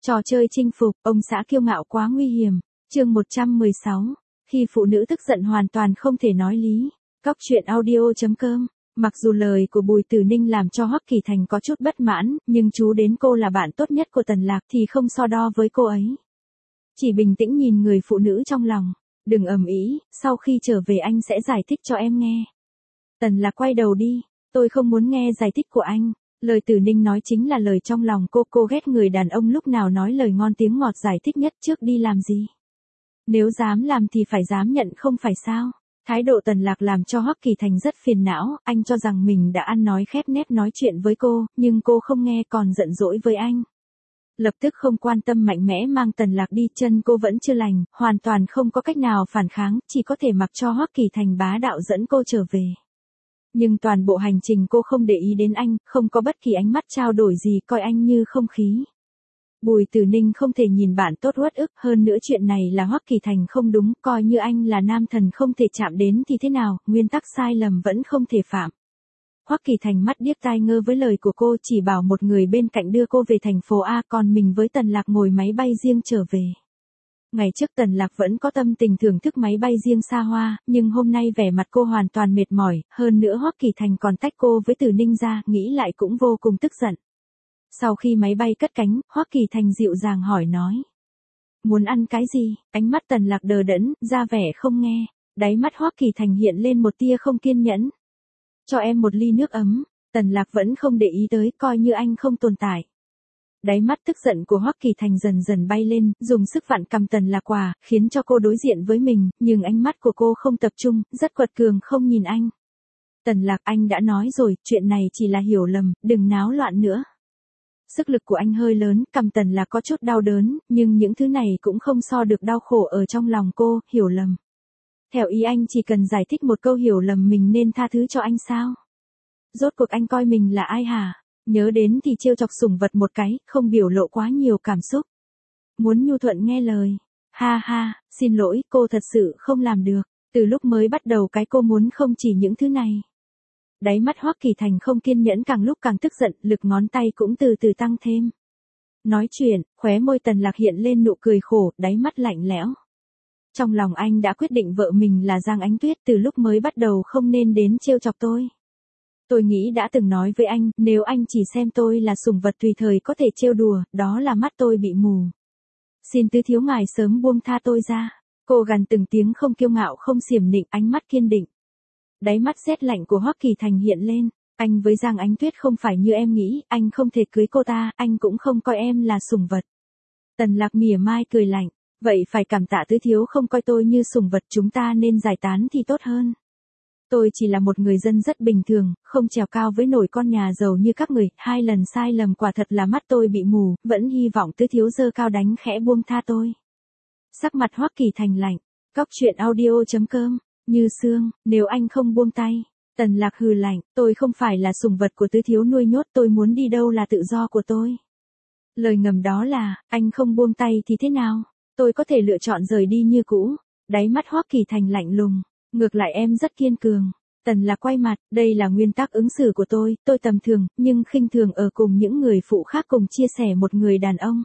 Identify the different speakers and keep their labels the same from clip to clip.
Speaker 1: Trò chơi chinh phục, ông xã kiêu ngạo quá nguy hiểm. Chương 116. Khi phụ nữ tức giận hoàn toàn không thể nói lý. Cóc truyện audio.com. Mặc dù lời của Bùi Tử Ninh làm cho Hoắc Kỳ Thành có chút bất mãn, nhưng chú đến cô là bạn tốt nhất của Tần Lạc thì không so đo với cô ấy. Chỉ bình tĩnh nhìn người phụ nữ trong lòng. Đừng ầm ĩ, sau khi trở về anh sẽ giải thích cho em nghe. Tần Lạc quay đầu đi. Tôi không muốn nghe giải thích của anh. Lời Tử Ninh nói chính là lời trong lòng cô ghét người đàn ông lúc nào nói lời ngon tiếng ngọt giải thích nhất trước đi làm gì. Nếu dám làm thì phải dám nhận không phải sao. Thái độ Tần Lạc làm cho Hoắc Kỳ Thành rất phiền não, anh cho rằng mình đã ăn nói khép nép nói chuyện với cô, nhưng cô không nghe còn giận dỗi với anh. Lập tức không quan tâm mạnh mẽ mang Tần Lạc đi, chân cô vẫn chưa lành, hoàn toàn không có cách nào phản kháng, chỉ có thể mặc cho Hoắc Kỳ Thành bá đạo dẫn cô trở về. Nhưng toàn bộ hành trình cô không để ý đến anh, không có bất kỳ ánh mắt trao đổi gì, coi anh như không khí. Bùi Tử Ninh không thể nhìn bạn tốt uất ức, hơn nữa chuyện này là Hoắc Kỳ Thành không đúng, coi như anh là nam thần không thể chạm đến thì thế nào, nguyên tắc sai lầm vẫn không thể phạm. Hoắc Kỳ Thành mắt điếc tai ngơ với lời của cô, chỉ bảo một người bên cạnh đưa cô về thành phố A, còn mình với Tần Lạc ngồi máy bay riêng trở về. Ngày trước Tần Lạc vẫn có tâm tình thưởng thức máy bay riêng xa hoa, nhưng hôm nay vẻ mặt cô hoàn toàn mệt mỏi, hơn nữa Hoắc Kỳ Thành còn tách cô với Tử Ninh ra, nghĩ lại cũng vô cùng tức giận. Sau khi máy bay cất cánh, Hoắc Kỳ Thành dịu dàng hỏi nói. Muốn ăn cái gì? Ánh mắt Tần Lạc đờ đẫn, ra vẻ không nghe. Đáy mắt Hoắc Kỳ Thành hiện lên một tia không kiên nhẫn. Cho em một ly nước ấm. Tần Lạc vẫn không để ý tới, coi như anh không tồn tại. Đáy mắt tức giận của Hoắc Kỳ Thành dần dần bay lên, dùng sức vặn cầm Tần Lạc qua, khiến cho cô đối diện với mình, nhưng ánh mắt của cô không tập trung, rất quật cường không nhìn anh. Tần Lạc, anh đã nói rồi, chuyện này chỉ là hiểu lầm, đừng náo loạn nữa. Sức lực của anh hơi lớn, cầm Tần Lạc có chút đau đớn, nhưng những thứ này cũng không so được đau khổ ở trong lòng cô, hiểu lầm. Theo ý anh chỉ cần giải thích một câu hiểu lầm mình nên tha thứ cho anh sao? Rốt cuộc anh coi mình là ai hả? Nhớ đến thì trêu chọc sủng vật một cái, không biểu lộ quá nhiều cảm xúc. Muốn nhu thuận nghe lời. Ha ha, xin lỗi, cô thật sự không làm được. Từ lúc mới bắt đầu cái cô muốn không chỉ những thứ này. Đáy mắt Hoắc Kỳ Thành không kiên nhẫn càng lúc càng tức giận, lực ngón tay cũng từ từ tăng thêm. Nói chuyện, khóe môi Tần Lạc hiện lên nụ cười khổ, đáy mắt lạnh lẽo. Trong lòng anh đã quyết định vợ mình là Giang Ánh Tuyết, từ lúc mới bắt đầu không nên đến trêu chọc tôi. Tôi nghĩ đã từng nói với anh, nếu anh chỉ xem tôi là sủng vật tùy thời có thể trêu đùa, đó là mắt tôi bị mù. Xin tứ thiếu ngài sớm buông tha tôi ra. Cô gằn từng tiếng không kiêu ngạo không xiểm nịnh, ánh mắt kiên định. Đáy mắt rét lạnh của Hoắc Kỳ Thành hiện lên, anh với Giang Ánh Tuyết không phải như em nghĩ, anh không thể cưới cô ta, anh cũng không coi em là sủng vật. Tần Lạc mỉa mai cười lạnh, vậy phải cảm tạ tứ thiếu không coi tôi như sủng vật, chúng ta nên giải tán thì tốt hơn. Tôi chỉ là một người dân rất bình thường, không trèo cao với nổi con nhà giàu như các người, 2 lần sai lầm quả thật là mắt tôi bị mù, vẫn hy vọng tứ thiếu giơ cao đánh khẽ buông tha tôi. Sắc mặt Hoắc Kỳ Thành lạnh, cóc truyện audio.com. Như xương, nếu anh không buông tay. Tần Lạc hừ lạnh, tôi không phải là sủng vật của tứ thiếu nuôi nhốt, tôi muốn đi đâu là tự do của tôi. Lời ngầm đó là, anh không buông tay thì thế nào? Tôi có thể lựa chọn rời đi như cũ. Đáy mắt Hoắc Kỳ Thành lạnh lùng, ngược lại em rất kiên cường. Tần Lạc quay mặt, đây là nguyên tắc ứng xử của tôi tầm thường, nhưng khinh thường ở cùng những người phụ khác cùng chia sẻ một người đàn ông.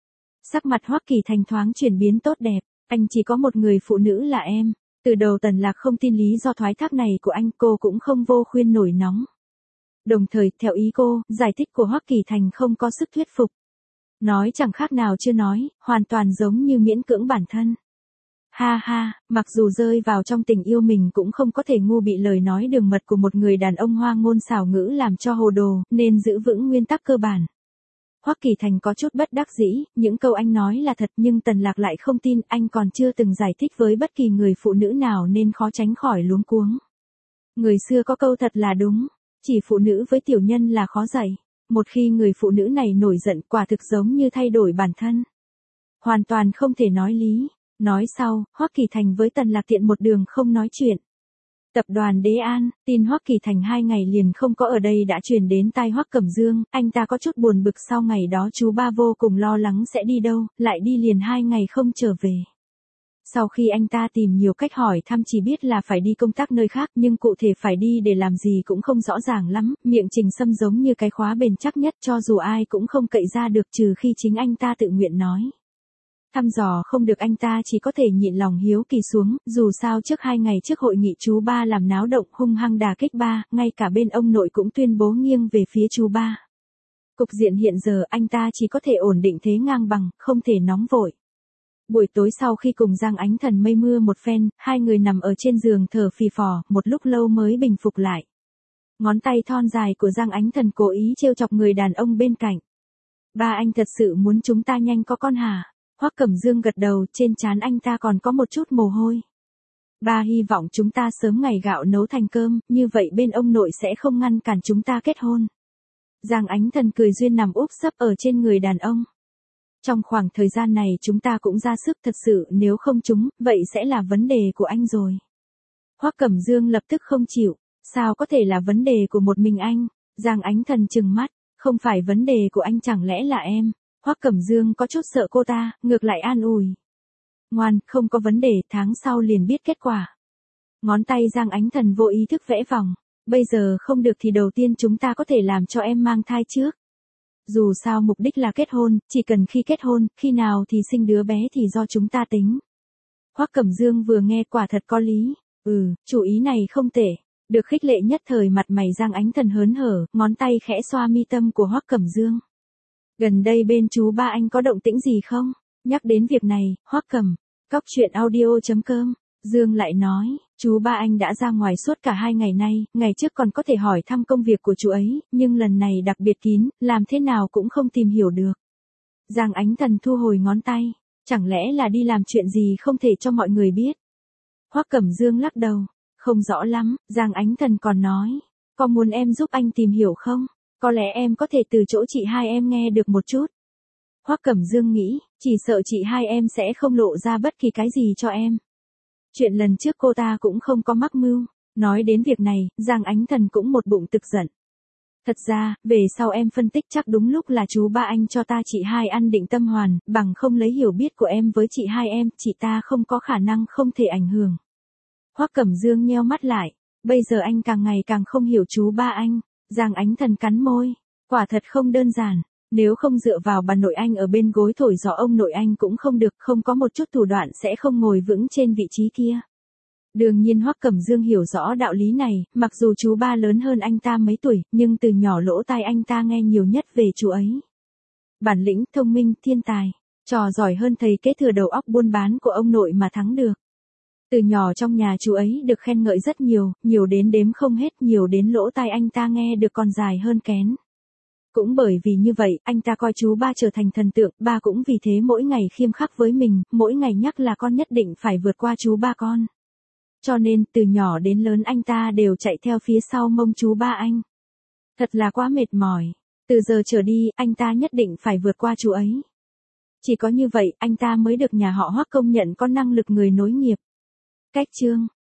Speaker 1: Sắc mặt Hoắc Kỳ Thành thoáng chuyển biến tốt đẹp, anh chỉ có một người phụ nữ là em. Từ đầu Tần Lạc không tin lý do thoái thác này của anh, cô cũng không vô khuyên nổi nóng. Đồng thời, theo ý cô, giải thích của Hoắc Kỳ Thành không có sức thuyết phục. Nói chẳng khác nào chưa nói, hoàn toàn giống như miễn cưỡng bản thân. Ha ha, mặc dù rơi vào trong tình yêu mình cũng không có thể ngu bị lời nói đường mật của một người đàn ông hoa ngôn xảo ngữ làm cho hồ đồ, nên giữ vững nguyên tắc cơ bản. Hoắc Kỳ Thành có chút bất đắc dĩ, những câu anh nói là thật nhưng Tần Lạc lại không tin, anh còn chưa từng giải thích với bất kỳ người phụ nữ nào nên khó tránh khỏi luống cuống. Người xưa có câu thật là đúng, chỉ phụ nữ với tiểu nhân là khó dạy, một khi người phụ nữ này nổi giận quả thực giống như thay đổi bản thân. Hoàn toàn không thể nói lý, nói sau, Hoắc Kỳ Thành với Tần Lạc tiện một đường không nói chuyện. Tập đoàn Đế An, tin Hoắc Kỳ Thành 2 ngày liền không có ở đây đã truyền đến tai Hoắc Cẩm Dương, anh ta có chút buồn bực sau ngày đó chú ba vô cùng lo lắng sẽ đi đâu, lại đi liền 2 ngày không trở về. Sau khi anh ta tìm nhiều cách hỏi thăm chỉ biết là phải đi công tác nơi khác nhưng cụ thể phải đi để làm gì cũng không rõ ràng lắm, miệng Trình Sâm giống như cái khóa bền chắc nhất cho dù ai cũng không cậy ra được trừ khi chính anh ta tự nguyện nói. Thăm dò không được anh ta chỉ có thể nhịn lòng hiếu kỳ xuống, dù sao trước 2 ngày trước hội nghị chú ba làm náo động hung hăng đả kích ba, ngay cả bên ông nội cũng tuyên bố nghiêng về phía chú ba. Cục diện hiện giờ anh ta chỉ có thể ổn định thế ngang bằng, không thể nóng vội. Buổi tối sau khi cùng Giang Ánh Thần mây mưa một phen, hai người nằm ở trên giường thở phì phò, một lúc lâu mới bình phục lại. Ngón tay thon dài của Giang Ánh Thần cố ý trêu chọc người đàn ông bên cạnh. Ba anh thật sự muốn chúng ta nhanh có con hả? Hoắc Cẩm Dương gật đầu, trên trán anh ta còn có một chút mồ hôi. Ba hy vọng chúng ta sớm ngày gạo nấu thành cơm, như vậy bên ông nội sẽ không ngăn cản chúng ta kết hôn. Giang Ánh Thần cười duyên nằm úp sấp ở trên người đàn ông. Trong khoảng thời gian này chúng ta cũng ra sức thật sự, nếu không chúng, vậy sẽ là vấn đề của anh rồi. Hoắc Cẩm Dương lập tức không chịu, sao có thể là vấn đề của một mình anh? Giang Ánh Thần trừng mắt, không phải vấn đề của anh chẳng lẽ là em? Hoắc Cẩm Dương có chút sợ cô ta, ngược lại an ủi. Ngoan, không có vấn đề, tháng sau liền biết kết quả. Ngón tay Giang Ánh Thần vô ý thức vẽ vòng. Bây giờ không được thì đầu tiên chúng ta có thể làm cho em mang thai trước. Dù sao mục đích là kết hôn, chỉ cần khi kết hôn, khi nào thì sinh đứa bé thì do chúng ta tính. Hoắc Cẩm Dương vừa nghe quả thật có lý. Chủ ý này không tệ. Được khích lệ nhất thời mặt mày Giang Ánh Thần hớn hở, ngón tay khẽ xoa mi tâm của Hoắc Cẩm Dương. Gần đây bên chú ba anh có động tĩnh gì không? Nhắc đến việc này, Hoắc Cẩm, cóc.audio.com, Dương lại nói, chú ba anh đã ra ngoài suốt cả 2 ngày nay, ngày trước còn có thể hỏi thăm công việc của chú ấy, nhưng lần này đặc biệt kín, làm thế nào cũng không tìm hiểu được. Giang Ánh Thần thu hồi ngón tay, chẳng lẽ là đi làm chuyện gì không thể cho mọi người biết. Hoắc Cẩm Dương lắc đầu, không rõ lắm, Giang Ánh Thần còn nói, có muốn em giúp anh tìm hiểu không? Có lẽ em có thể từ chỗ chị hai em nghe được một chút. Hoắc Cẩm Dương nghĩ, chỉ sợ chị hai em sẽ không lộ ra bất kỳ cái gì cho em. Chuyện lần trước cô ta cũng không có mắc mưu. Nói đến việc này, Giang Ánh Thần cũng một bụng tức giận. Thật ra, về sau em phân tích chắc đúng lúc là chú ba anh cho ta chị hai ăn định tâm hoàn, bằng không lấy hiểu biết của em với chị hai em, chị ta không có khả năng không thể ảnh hưởng. Hoắc Cẩm Dương nheo mắt lại, bây giờ anh càng ngày càng không hiểu chú ba anh. Giang Ánh Thần cắn môi, quả thật không đơn giản, nếu không dựa vào bà nội anh ở bên gối thổi gió ông nội anh cũng không được, không có một chút thủ đoạn sẽ không ngồi vững trên vị trí kia. Đương nhiên Hoắc Cẩm Dương hiểu rõ đạo lý này, mặc dù chú ba lớn hơn anh ta mấy tuổi, nhưng từ nhỏ lỗ tai anh ta nghe nhiều nhất về chú ấy. Bản lĩnh, thông minh, thiên tài, trò giỏi hơn thầy kế thừa đầu óc buôn bán của ông nội mà thắng được. Từ nhỏ trong nhà chú ấy được khen ngợi rất nhiều, nhiều đến đếm không hết, nhiều đến lỗ tai anh ta nghe được còn dài hơn kén. Cũng bởi vì như vậy, anh ta coi chú ba trở thành thần tượng, ba cũng vì thế mỗi ngày khiêm khắc với mình, mỗi ngày nhắc là con nhất định phải vượt qua chú ba con. Cho nên, từ nhỏ đến lớn anh ta đều chạy theo phía sau mông chú ba anh. Thật là quá mệt mỏi. Từ giờ trở đi, anh ta nhất định phải vượt qua chú ấy. Chỉ có như vậy, anh ta mới được nhà họ Hoắc công nhận có năng lực người nối nghiệp. Cách chương